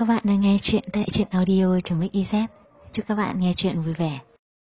các bạn đang nghe chuyện tại truyện audio.mix.iz. Chúc các bạn nghe chuyện vui vẻ.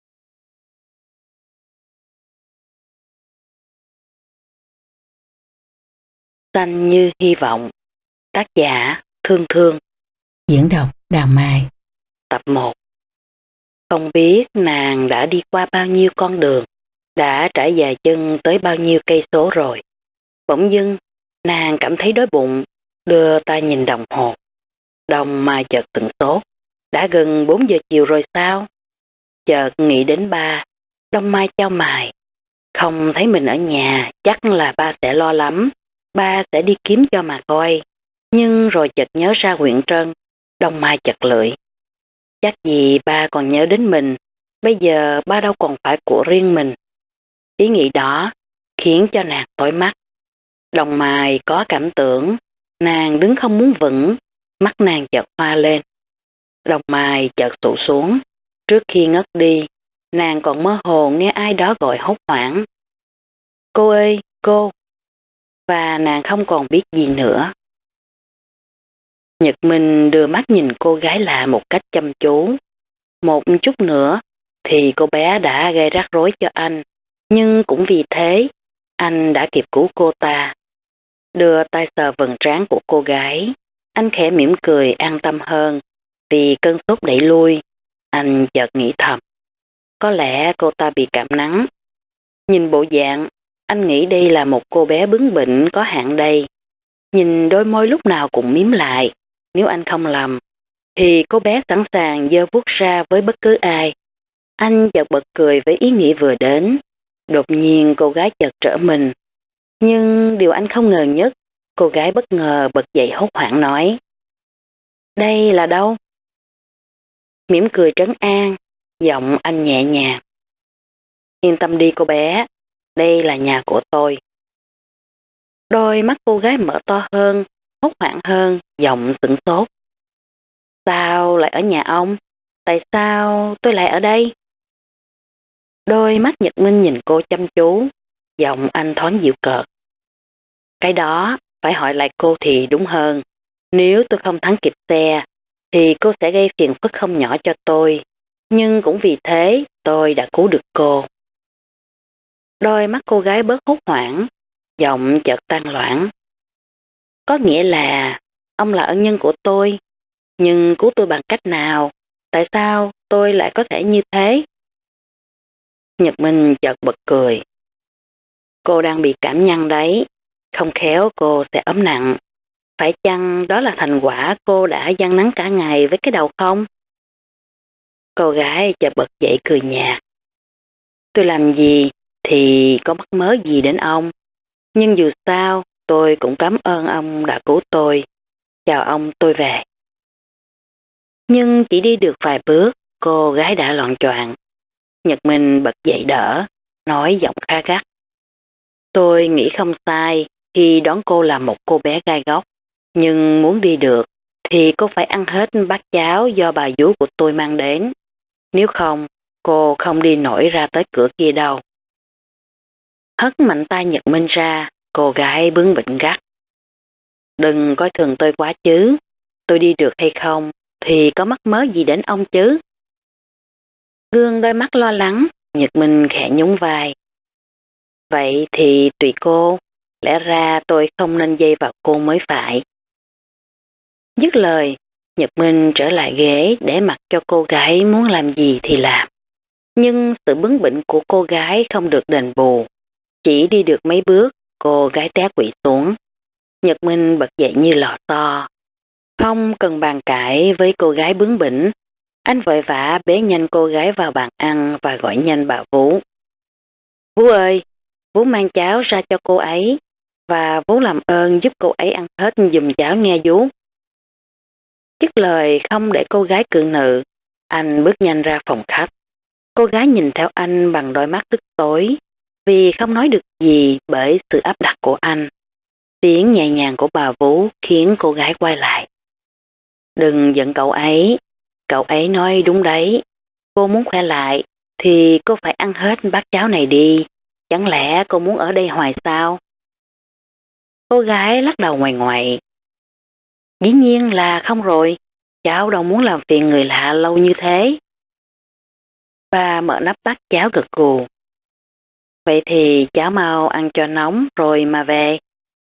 Xanh như hy vọng. Tác giả Thương Thương. Diễn đọc Đào Mai. Tập 1. Không biết nàng đã đi qua bao nhiêu con đường, đã trải dài chân tới bao nhiêu cây số rồi. Bỗng dưng, nàng cảm thấy đói bụng, đưa tay nhìn đồng hồ. Đồng Mai chợt sửng sốt. Đã gần 4 giờ chiều rồi sao? Chợt nghĩ đến ba. Đông Mai chau mày. Không thấy mình ở nhà, chắc là ba sẽ lo lắm. Ba sẽ đi kiếm cho mà coi. Nhưng rồi chợt nhớ ra Huyện Trân. Đông Mai chợt lưỡi. Chắc gì ba còn nhớ đến mình. Bây giờ ba đâu còn phải của riêng mình. Ý nghĩ đó khiến cho nàng tối mắt. Đông Mai có cảm tưởng. Nàng đứng không muốn vững. Mắt nàng chợt hoa lên. Đông Mai chợt tụ xuống. Trước khi ngất đi, nàng còn mơ hồ nghe ai đó gọi hốt hoảng. Cô ơi, cô! Và nàng không còn biết gì nữa. Nhật Minh đưa mắt nhìn cô gái lạ một cách chăm chú. Một chút nữa thì cô bé đã gây rắc rối cho anh. Nhưng cũng vì thế, anh đã kịp cứu cô ta. Đưa tay sờ vầng trán của cô gái. Anh khẽ mỉm cười an tâm hơn. Vì cơn sốt đẩy lui, anh chợt nghĩ thầm. Có lẽ cô ta bị cảm nắng. Nhìn bộ dạng, anh nghĩ đây là một cô bé bướng bỉnh có hạn đây. Nhìn đôi môi lúc nào cũng mím lại. Nếu anh không lầm, thì cô bé sẵn sàng giơ vuốt ra với bất cứ ai. Anh chợt bật cười với ý nghĩ vừa đến. Đột nhiên cô gái chợt trở mình. Nhưng điều anh không ngờ nhất, cô gái bất ngờ bật dậy hốt hoảng nói. Đây là đâu? Mỉm cười trấn an, giọng anh nhẹ nhàng. Yên tâm đi cô bé, đây là nhà của tôi. Đôi mắt cô gái mở to hơn, hốt hoảng hơn, giọng sửng sốt. Sao lại ở nhà ông? Tại sao tôi lại ở đây? Đôi mắt Nhật Minh nhìn cô chăm chú, giọng anh thoáng dịu cợt. Cái đó phải hỏi lại cô thì đúng hơn. Nếu tôi không thắng kịp xe, thì cô sẽ gây phiền phức không nhỏ cho tôi. Nhưng cũng vì thế tôi đã cứu được cô. Đôi mắt cô gái bớt hốt hoảng, giọng chợt tan loãng. Có nghĩa là ông là ân nhân của tôi, nhưng cứu tôi bằng cách nào? Tại sao tôi lại có thể như thế? Nhật Minh chợt bật cười. Cô đang bị cảm nhăn đấy, không khéo cô sẽ ốm nặng. Phải chăng đó là thành quả cô đã giăng nắng cả ngày với cái đầu không? Cô gái chợt bật dậy cười nhạt. Tôi làm gì thì có mắc mớ gì đến ông. Nhưng dù sao, tôi cũng cảm ơn ông đã cứu tôi. Chào ông, tôi về. Nhưng chỉ đi được vài bước, cô gái đã loạng choạng. Nhật Minh bật dậy đỡ, nói giọng khá gắt. Tôi nghĩ không sai khi đón cô là một cô bé gai góc. Nhưng muốn đi được thì cô phải ăn hết bát cháo do bà vú của tôi mang đến. Nếu không, cô không đi nổi ra tới cửa kia đâu. Hất mạnh tay Nhật Minh ra, cô gái bướng bỉnh gắt. Đừng coi thường tôi quá chứ. Tôi đi được hay không thì có mắc mớ gì đến ông chứ. Gương đôi mắt lo lắng, Nhật Minh khẽ nhún vai. Vậy thì tùy cô, lẽ ra tôi không nên dây vào cô mới phải. Dứt lời, Nhật Minh trở lại ghế để mặc cho cô gái muốn làm gì thì làm. Nhưng sự bướng bỉnh của cô gái không được đền bù. Chỉ đi được mấy bước, cô gái té quỵ xuống. Nhật Minh bật dậy như lò xo. Không cần bàn cãi với cô gái bướng bỉnh. Anh vội vã bế nhanh cô gái vào bàn ăn và gọi nhanh bà Vú. Vú ơi, Vú mang cháo ra cho cô ấy. Và Vú làm ơn giúp cô ấy ăn hết giùm cháo nghe Vú. Dứt lời không để cô gái cự nữ, anh bước nhanh ra phòng khách. Cô gái nhìn theo anh bằng đôi mắt tức tối, vì không nói được gì bởi sự áp đặt của anh. Tiếng nhẹ nhàng của bà Vú khiến cô gái quay lại. Đừng giận cậu ấy nói đúng đấy. Cô muốn khỏe lại thì cô phải ăn hết bát cháo này đi. Chẳng lẽ cô muốn ở đây hoài sao? Cô gái lắc đầu ngoài ngoại. Dĩ nhiên là không rồi. cháu đâu muốn làm phiền người lạ lâu như thế. Bà mở nắp bát cháo gật gù. Vậy thì cháu mau ăn cho nóng rồi mà về.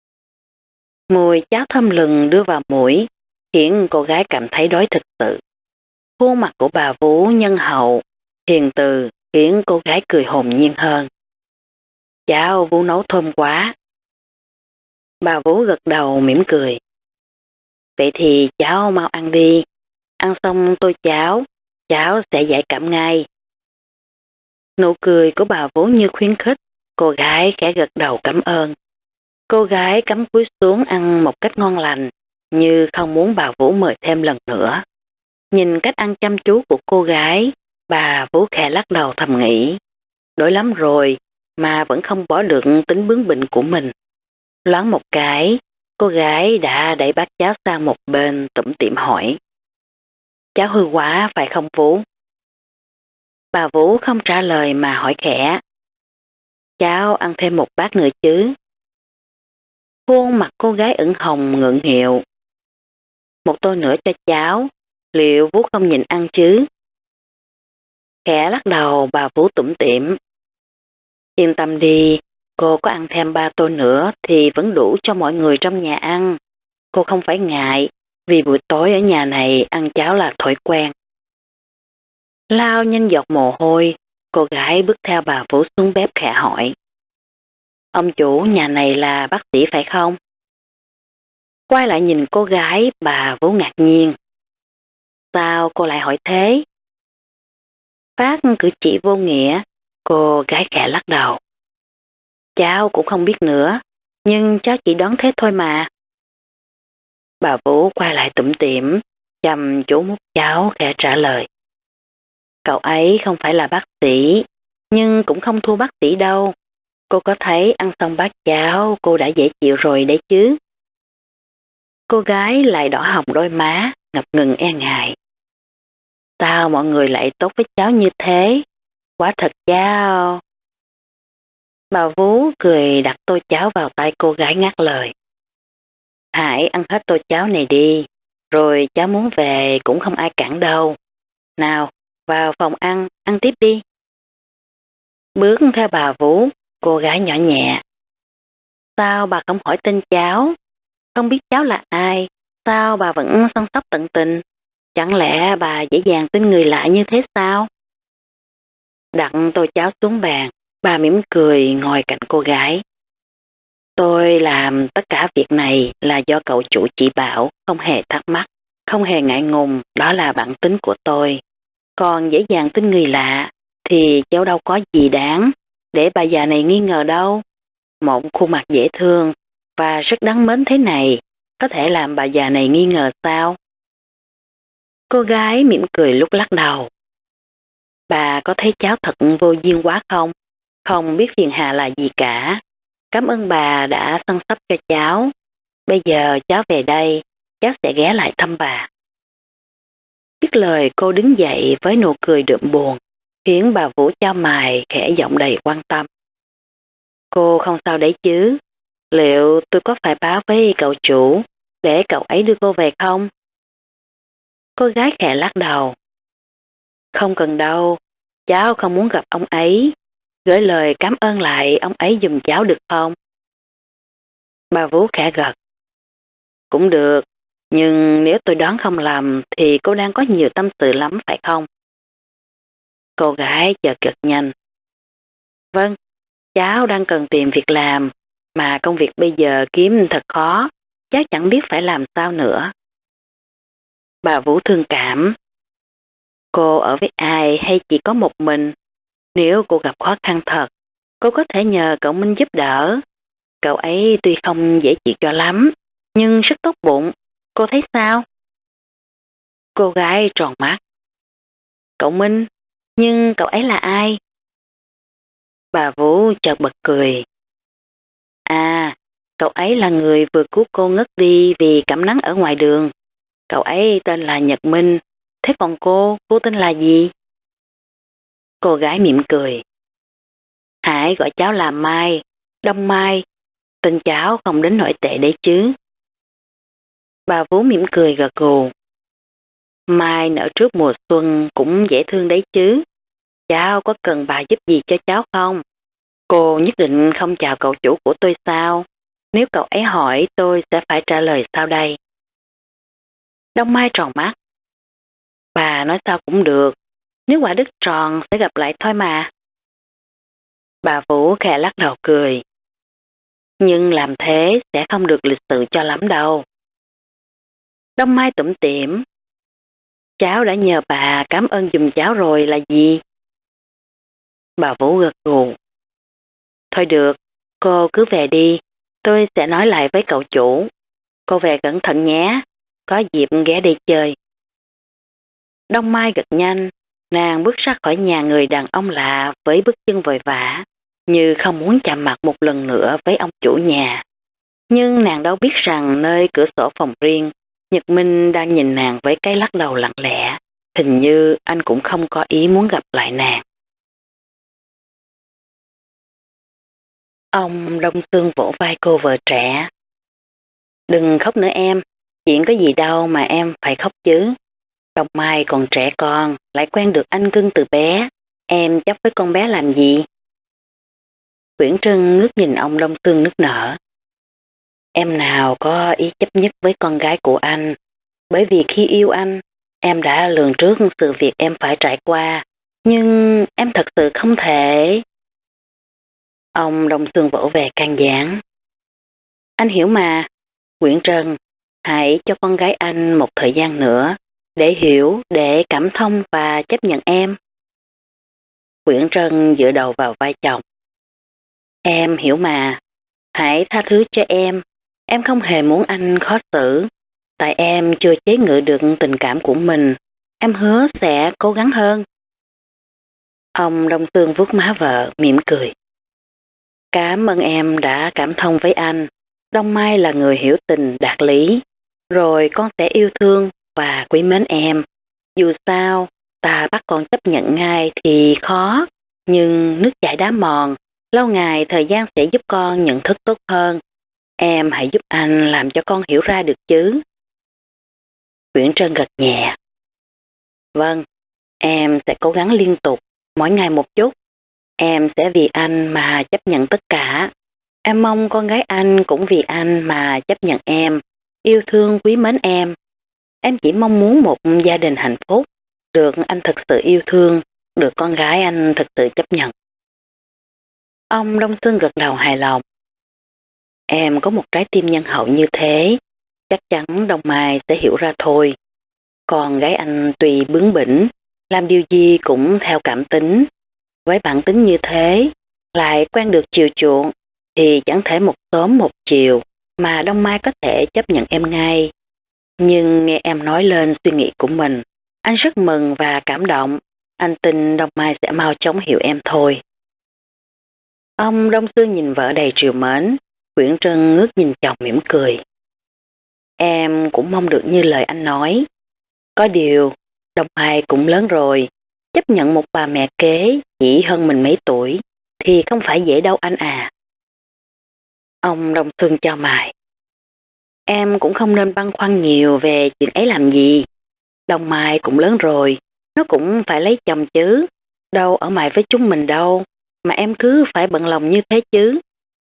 Mùi cháo thơm lừng đưa vào mũi, khiến cô gái cảm thấy đói thực sự. Khuôn mặt của bà Vú nhân hậu, hiền từ khiến cô gái cười hồn nhiên hơn. Cháo Vú nấu thơm quá. Bà Vú gật đầu mỉm cười. Vậy thì cháu mau ăn đi. Ăn xong tô cháo, cháu sẽ giải cảm ngay. Nụ cười của bà Vú như khuyến khích, cô gái khẽ gật đầu cảm ơn. Cô gái cắm cúi xuống ăn một cách ngon lành, như không muốn bà Vú mời thêm lần nữa. Nhìn cách ăn chăm chú của cô gái, bà Vú khẽ lắc đầu thầm nghĩ. Đói lắm rồi, mà vẫn không bỏ được tính bướng bỉnh của mình. Loáng một cái, cô gái đã đẩy bát cháo sang một bên tủm tỉm hỏi. Cháo hư quá phải không Vú? Bà Vú không trả lời mà hỏi khẽ. Cháu ăn thêm một bát nữa chứ? Khuôn mặt cô gái ửng hồng ngượng nghịu. Một tô nữa cho cháu, liệu Vú không nhịn ăn chứ? Khẽ lắc đầu bà Vú tủm tỉm. Yên tâm đi, cô có ăn thêm 3 tô nữa thì vẫn đủ cho mọi người trong nhà ăn. Cô không phải ngại, vì buổi tối ở nhà này ăn cháo là thói quen. Lau nhanh giọt mồ hôi, cô gái bước theo bà Vú xuống bếp khẽ hỏi. Ông chủ nhà này là bác sĩ phải không? Quay lại nhìn cô gái, bà Vú ngạc nhiên. Sao cô lại hỏi thế? Phát cử chỉ vô nghĩa, cô gái khẽ lắc đầu. Cháu cũng không biết nữa, nhưng cháu chỉ đoán thế thôi mà. Bà Vú quay lại tủm tỉm, chăm chú mút cháo khẽ trả lời. Cậu ấy không phải là bác sĩ, nhưng cũng không thua bác sĩ đâu. Cô có thấy ăn xong bát cháo cô đã dễ chịu rồi đấy chứ? Cô gái lại đỏ hồng đôi má, ngập ngừng e ngại. Sao mọi người lại tốt với cháu như thế? Quả thật cháu. Bà Vú cười đặt tô cháo vào tay cô gái ngắt lời. Hãy ăn hết tô cháo này đi, rồi cháu muốn về cũng không ai cản đâu. Nào, vào phòng ăn tiếp đi. Bước theo bà Vú, cô gái nhỏ nhẹ. Sao bà không hỏi tên cháu? Không biết cháu là ai, sao bà vẫn săn sóc tận tình? Chẳng lẽ bà dễ dàng tin người lạ như thế sao? Đặt tô cháo xuống bàn, bà mỉm cười ngồi cạnh cô gái. Tôi làm tất cả việc này là do cậu chủ chỉ bảo, không hề thắc mắc, không hề ngại ngùng, đó là bản tính của tôi. Còn dễ dàng tin người lạ thì cháu đâu có gì đáng để bà già này nghi ngờ đâu. Một khuôn mặt dễ thương và rất đáng mến thế này có thể làm bà già này nghi ngờ sao? Cô gái mỉm cười lúc lắc đầu. Bà có thấy cháu thật vô duyên quá không? Không biết phiền hà là gì cả. Cảm ơn bà đã săn sóc cho cháu. Bây giờ cháu về đây, cháu sẽ ghé lại thăm bà. Dứt lời cô đứng dậy với nụ cười đượm buồn, khiến bà Vũ chau mày khẽ giọng đầy quan tâm. Cô không sao đấy chứ? Liệu tôi có phải báo với cậu chủ để cậu ấy đưa cô về không? Cô gái khẽ lắc đầu. Không cần đâu, cháu không muốn gặp ông ấy. Gửi lời cảm ơn lại ông ấy giùm cháu được không? Bà Vũ khẽ gật. Cũng được, nhưng nếu tôi đoán không lầm thì cô đang có nhiều tâm sự lắm phải không? Cô gái chợt gật nhanh. Vâng, cháu đang cần tìm việc làm, mà công việc bây giờ kiếm thật khó, cháu chẳng biết phải làm sao nữa. Bà Vũ thương cảm. Cô ở với ai hay chỉ có một mình? Nếu cô gặp khó khăn thật, cô có thể nhờ cậu Minh giúp đỡ. Cậu ấy tuy không dễ chịu cho lắm, nhưng rất tốt bụng. Cô thấy sao? Cô gái tròn mắt. Cậu Minh? Nhưng cậu ấy là ai? Bà Vũ chợt bật cười. À, cậu ấy là người vừa cứu cô ngất đi vì cảm nắng ở ngoài đường. Cậu ấy tên là Nhật Minh. Thế còn cô tên là gì? Cô gái mỉm cười. Hãy gọi cháu là Mai, Đông Mai. Tên cháu không đến nỗi tệ đấy chứ. Bà Vũ mỉm cười gật gù. Mai nở trước mùa xuân cũng dễ thương đấy chứ. Cháu có cần bà giúp gì cho cháu không? Cô nhất định không chào cậu chủ của tôi sao? Nếu cậu ấy hỏi tôi sẽ phải trả lời sao đây? Đông Mai tròn mắt. Bà nói sao cũng được. Nếu quả đứt tròn sẽ gặp lại thôi mà. Bà Vũ khẽ lắc đầu cười. Nhưng làm thế sẽ không được lịch sự cho lắm đâu. Đông Mai tủm tỉm. Cháu đã nhờ bà cảm ơn giùm cháu rồi là gì? Bà Vũ gật gù. Thôi được, cô cứ về đi. Tôi sẽ nói lại với cậu chủ. Cô về cẩn thận nhé. Có dịp ghé đi chơi. Đông Mai gật nhanh. Nàng bước ra khỏi nhà người đàn ông lạ với bước chân vội vã, như không muốn chạm mặt một lần nữa với ông chủ nhà. Nhưng nàng đâu biết rằng nơi cửa sổ phòng riêng, Nhật Minh đang nhìn nàng với cái lắc đầu lặng lẽ. Hình như anh cũng không có ý muốn gặp lại nàng. Ông Đông Sương vỗ vai cô vợ trẻ. Đừng khóc nữa em, chuyện có gì đâu mà em phải khóc chứ. Đông Mai còn trẻ con, lại quen được anh cưng từ bé. Em chấp với con bé làm gì? Quyển Trân ngước nhìn ông Đông Sương nức nở. Em nào có ý chấp nhất với con gái của anh. Bởi vì khi yêu anh, em đã lường trước sự việc em phải trải qua. Nhưng em thật sự không thể. Ông Đông Sương vỗ về can gián. Anh hiểu mà. Quyển Trân, hãy cho con gái anh một thời gian nữa. Để hiểu, để cảm thông và chấp nhận em. Quyển Trân dựa đầu vào vai chồng. Em hiểu mà. Hãy tha thứ cho em. Em không hề muốn anh khó xử. Tại em chưa chế ngự được tình cảm của mình. Em hứa sẽ cố gắng hơn. Ông Đông Sương vuốt má vợ, mỉm cười. Cảm ơn em đã cảm thông với anh. Đông Mai là người hiểu tình đạt lý. Rồi con sẽ yêu thương và quý mến em. Dù sao, ta bắt con chấp nhận ngay thì khó. Nhưng nước chảy đá mòn, lâu ngày thời gian sẽ giúp con nhận thức tốt hơn. Em hãy giúp anh làm cho con hiểu ra được chứ. Quyển Trân gật nhẹ. Vâng, em sẽ cố gắng liên tục, mỗi ngày một chút. Em sẽ vì anh mà chấp nhận tất cả. Em mong con gái anh cũng vì anh mà chấp nhận em, yêu thương quý mến em. Em chỉ mong muốn một gia đình hạnh phúc, được anh thực sự yêu thương, được con gái anh thực sự chấp nhận. Ông Đông Sương gật đầu hài lòng. Em có một trái tim nhân hậu như thế, chắc chắn Đông Mai sẽ hiểu ra thôi. Con gái anh tùy bướng bỉnh, làm điều gì cũng theo cảm tính. Với bản tính như thế, lại quen được chiều chuộng, thì chẳng thể một sớm một chiều mà Đông Mai có thể chấp nhận em ngay. Nhưng nghe em nói lên suy nghĩ của mình, anh rất mừng và cảm động. Anh tin Đông Mai sẽ mau chóng hiểu em thôi. Ông Đông Sương nhìn vợ đầy trìu mến. Quyển Trân ngước nhìn chồng mỉm cười. Em cũng mong được như lời anh nói. Có điều, Đông Mai cũng lớn rồi. Chấp nhận một bà mẹ kế chỉ hơn mình mấy tuổi thì không phải dễ đâu anh à. Ông Đông Sương chau mày. Em cũng không nên băn khoăn nhiều về chuyện ấy làm gì. Đông Mai cũng lớn rồi, nó cũng phải lấy chồng chứ. Đâu ở mãi với chúng mình đâu, mà em cứ phải bận lòng như thế chứ.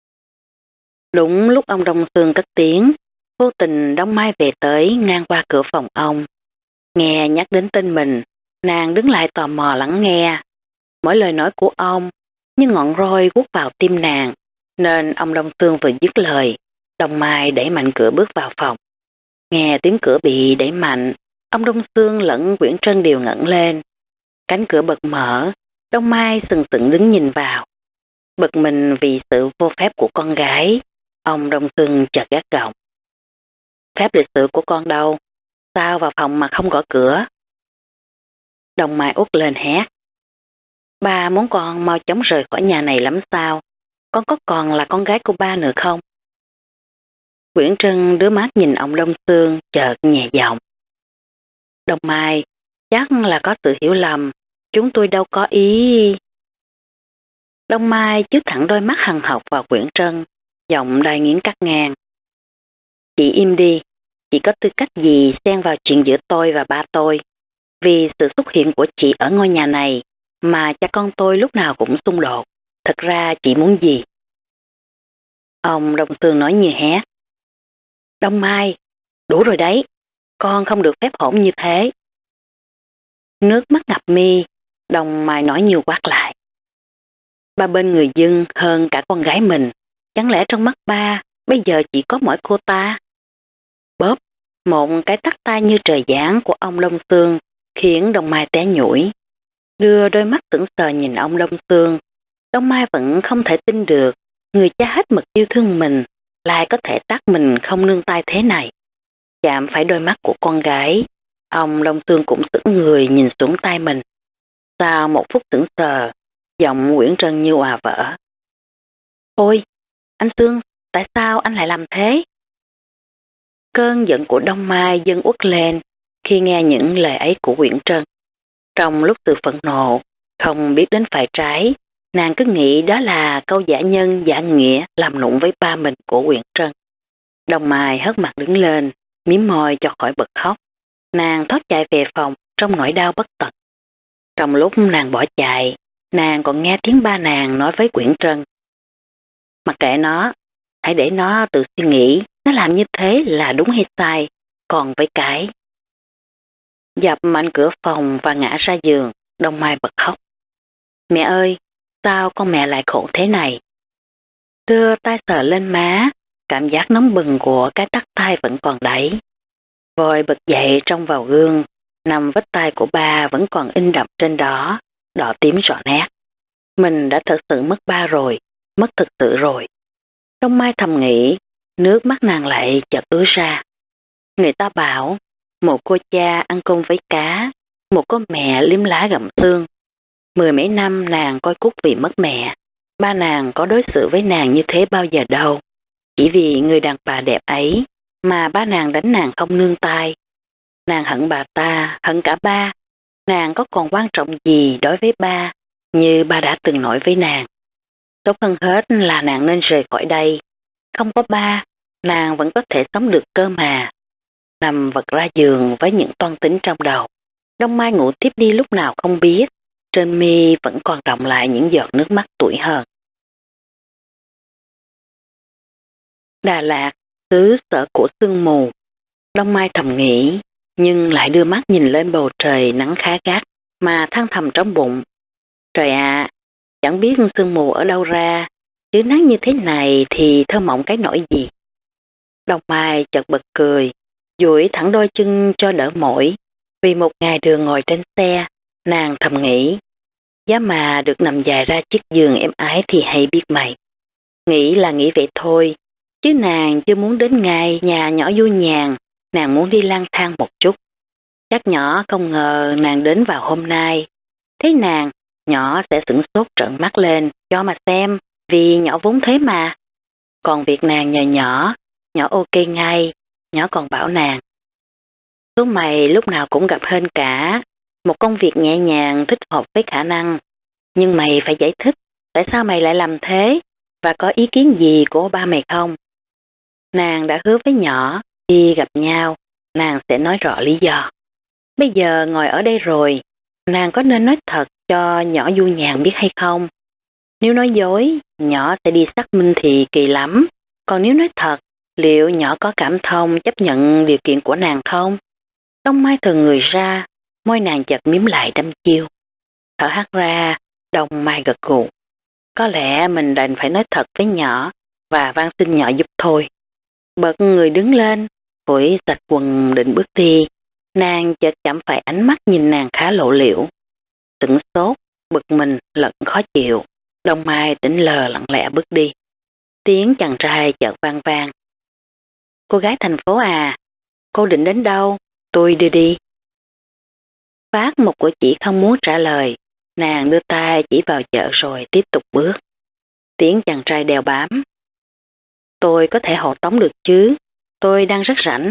Đúng lúc ông Đông Sương cất tiếng, vô tình Đông Mai về tới ngang qua cửa phòng ông. Nghe nhắc đến tên mình, nàng đứng lại tò mò lắng nghe. Mỗi lời nói của ông như ngọn roi quất vào tim nàng, nên ông Đông Sương vừa dứt lời, Đông Mai đẩy mạnh cửa bước vào phòng. Nghe tiếng cửa bị đẩy mạnh, ông Đông Sương lẫn Quyển Trân đều ngẩng lên. Cánh cửa bật mở, Đông Mai sừng sững đứng nhìn vào. Bực mình vì sự vô phép của con gái, ông Đông Sương chợt gắt gỏng. Phép lịch sự của con đâu? Sao vào phòng mà không gõ cửa? Đông Mai út lên hét. Ba muốn con mau chóng rời khỏi nhà này lắm sao? Con có còn là con gái của ba nữa không? Quyển Trân đứa mắt nhìn ông Đông Sương chợt nhẹ giọng. Đông Mai, chắc là có sự hiểu lầm. Chúng tôi đâu có ý. Đông Mai chớp thẳng đôi mắt hằn học vào Quyển Trân, giọng đầy nghiến cắt ngang. Chị im đi, chị có tư cách gì xen vào chuyện giữa tôi và ba tôi? Vì sự xuất hiện của chị ở ngôi nhà này mà cha con tôi lúc nào cũng xung đột. Thật ra chị muốn gì? Ông Đông Sương nói như hét. Đông Mai, đủ rồi đấy, con không được phép hỗn như thế. Nước mắt ngập mi, Đông Mai nói như quát lại. Ba bên người dân hơn cả con gái mình, chẳng lẽ trong mắt ba bây giờ chỉ có mỗi cô ta? Bóp, một cái tắt tay như trời giáng của ông Đông Sương khiến Đông Mai té nhũi. Đưa đôi mắt sững sờ nhìn ông Đông Sương, Đông Mai vẫn không thể tin được người cha hết mực yêu thương mình lại có thể tát mình không nương tay thế này. Chạm phải đôi mắt của con gái, ông Đông Sương cũng sững người nhìn xuống tay mình. Sau một phút sững sờ, giọng Nguyễn Trân như òa vỡ. Ôi, anh Sương, tại sao anh lại làm thế? Cơn giận của Đông Mai dâng uất lên khi nghe những lời ấy của Nguyễn Trân. Trong lúc từ phẫn nộ, không biết đến phải trái, nàng cứ nghĩ đó là câu giả nhân giả nghĩa làm nụng với ba mình của Nguyễn Trân. Đông Mai hất mặt đứng lên, mím môi cho khỏi bật khóc. Nàng thoát chạy về phòng trong nỗi đau bất tận. Trong lúc nàng bỏ chạy, nàng còn nghe tiếng ba nàng nói với Nguyễn Trân. Mặc kệ nó, hãy để nó tự suy nghĩ nó làm như thế là đúng hay sai, còn với cái. Dập mạnh cửa phòng và ngã ra giường, Đông Mai bật khóc. Mẹ ơi, sao con mẹ lại khổ thế này? Đưa tay sờ lên má, cảm giác nóng bừng của cái tắt tay vẫn còn đấy. Vội bật dậy trông vào gương, nằm vết tay của ba vẫn còn in đậm trên đó, đỏ tím rõ nét. Mình đã thật sự mất ba rồi, mất thực sự rồi. Đông Mai thầm nghĩ, nước mắt nàng lại chợt ứa ra. Người ta bảo, một cô cha ăn cơm với cá, một cô mẹ liếm lá gặm xương. 10 mấy năm nàng coi cút vì mất mẹ, ba nàng có đối xử với nàng như thế bao giờ đâu. Chỉ vì người đàn bà đẹp ấy mà ba nàng đánh nàng không nương tay. Nàng hận bà ta, hận cả ba. Nàng có còn quan trọng gì đối với ba như ba đã từng nói với nàng. Tốt hơn hết là nàng nên rời khỏi đây. Không có ba, nàng vẫn có thể sống được cơ mà. Nằm vật ra giường với những toan tính trong đầu. Đông Mai ngủ tiếp đi lúc nào không biết. Trên mi vẫn còn đọng lại những giọt nước mắt tủi hờn. Đà Lạt, xứ sở của sương mù. Đông Mai thầm nghĩ, nhưng lại đưa mắt nhìn lên bầu trời nắng khá gắt mà than thầm trong bụng. Trời ạ, chẳng biết sương mù ở đâu ra, chứ nắng như thế này thì thơ mộng cái nỗi gì. Đông Mai chợt bật cười, duỗi thẳng đôi chân cho đỡ mỏi. Vì một ngày đường ngồi trên xe, nàng thầm nghĩ, giá mà được nằm dài ra chiếc giường êm ái thì hay biết mày. Nghĩ là nghĩ vậy thôi, chứ nàng chưa muốn đến ngày nhà nhỏ vui nhàn, nàng muốn đi lang thang một chút. Chắc nhỏ không ngờ nàng đến vào hôm nay. Thấy nàng, nhỏ sẽ sửng sốt trợn mắt lên cho mà xem, vì nhỏ vốn thế mà. Còn việc nàng nhờ nhỏ ok ngay, nhỏ còn bảo nàng. Số mày lúc nào cũng gặp hên cả, một công việc nhẹ nhàng thích hợp với khả năng. Nhưng mày phải giải thích, tại sao mày lại làm thế, và có ý kiến gì của ba mày không? Nàng đã hứa với nhỏ, khi gặp nhau, nàng sẽ nói rõ lý do. Bây giờ ngồi ở đây rồi, nàng có nên nói thật cho nhỏ vui nhàn biết hay không? Nếu nói dối, nhỏ sẽ đi xác minh thì kỳ lắm. Còn nếu nói thật, liệu nhỏ có cảm thông chấp nhận điều kiện của nàng không? Đông Mai thường người ra, môi nàng chợt mím lại đăm chiêu. Thở hắt ra, Đông Mai gật gù. Có lẽ mình đành phải nói thật với nhỏ và van xin nhỏ giúp thôi. Bật người đứng lên, phủi sạch quần định bước đi. Nàng chợt chạm phải ánh mắt nhìn nàng khá lộ liễu. Sửng sốt, bực mình, lẫn khó chịu. Đông Mai tỉnh lờ lặng lẽ bước đi. Tiếng chàng trai chợt vang vang. Cô gái thành phố à, cô định đến đâu? Tôi đưa đi. Phát một cử chỉ không muốn trả lời. Nàng đưa tay chỉ vào chợ rồi tiếp tục bước. Tiếng chàng trai đeo bám. Tôi có thể hộ tống được chứ, tôi đang rất rảnh.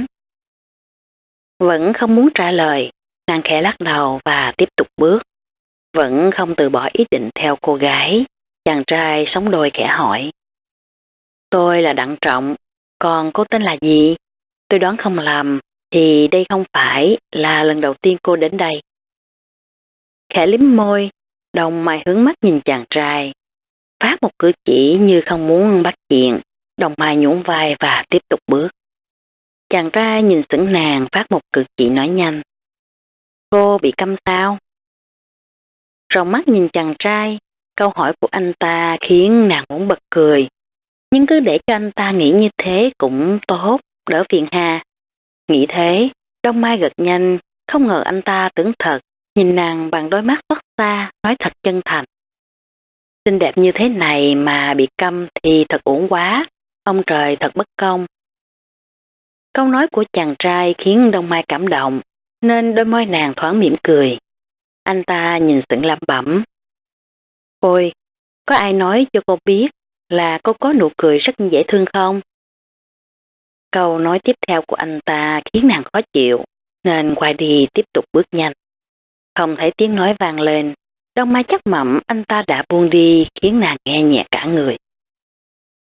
Vẫn không muốn trả lời, nàng khẽ lắc đầu và tiếp tục bước. Vẫn không từ bỏ ý định theo cô gái, chàng trai sống đôi khẽ hỏi. Tôi là Đặng Trọng, còn cô tên là gì? tôi đoán không lầm thì đây không phải là lần đầu tiên cô đến đây. Khẽ liếm môi, Đồng Mai hướng mắt nhìn chàng trai. Phát một cử chỉ như không muốn bắt chuyện, Đồng Mai nhún vai và tiếp tục bước. Chàng trai nhìn sững nàng, phát một cử chỉ nói nhanh. Cô bị câm sao? Ròng mắt nhìn chàng trai, câu hỏi của anh ta khiến nàng muốn bật cười. Nhưng cứ để cho anh ta nghĩ như thế cũng tốt, đỡ phiền hà. Nghĩ thế, Đông Mai gật nhanh, không ngờ anh ta tưởng thật, nhìn nàng bằng đôi mắt xót xa, nói thật chân thành. Xinh đẹp như thế này mà bị câm thì thật uổng quá, ông trời thật bất công. Câu nói của chàng trai khiến Đông Mai cảm động, nên đôi môi nàng thoáng mỉm cười. Anh ta nhìn sững lẩm bẩm. Ôi, có ai nói cho cô biết là cô có nụ cười rất dễ thương không? Câu nói tiếp theo của anh ta khiến nàng khó chịu, nên quay đi tiếp tục bước nhanh. Không thấy tiếng nói vang lên, Đông Mai chắc mẩm anh ta đã buông đi khiến nàng nghe nhẹ cả người.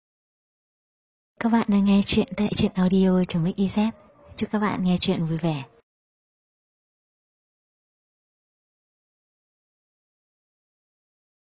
Các bạn đang nghe chuyện tại truyện audio.mix.iz. Chúc các bạn nghe chuyện vui vẻ.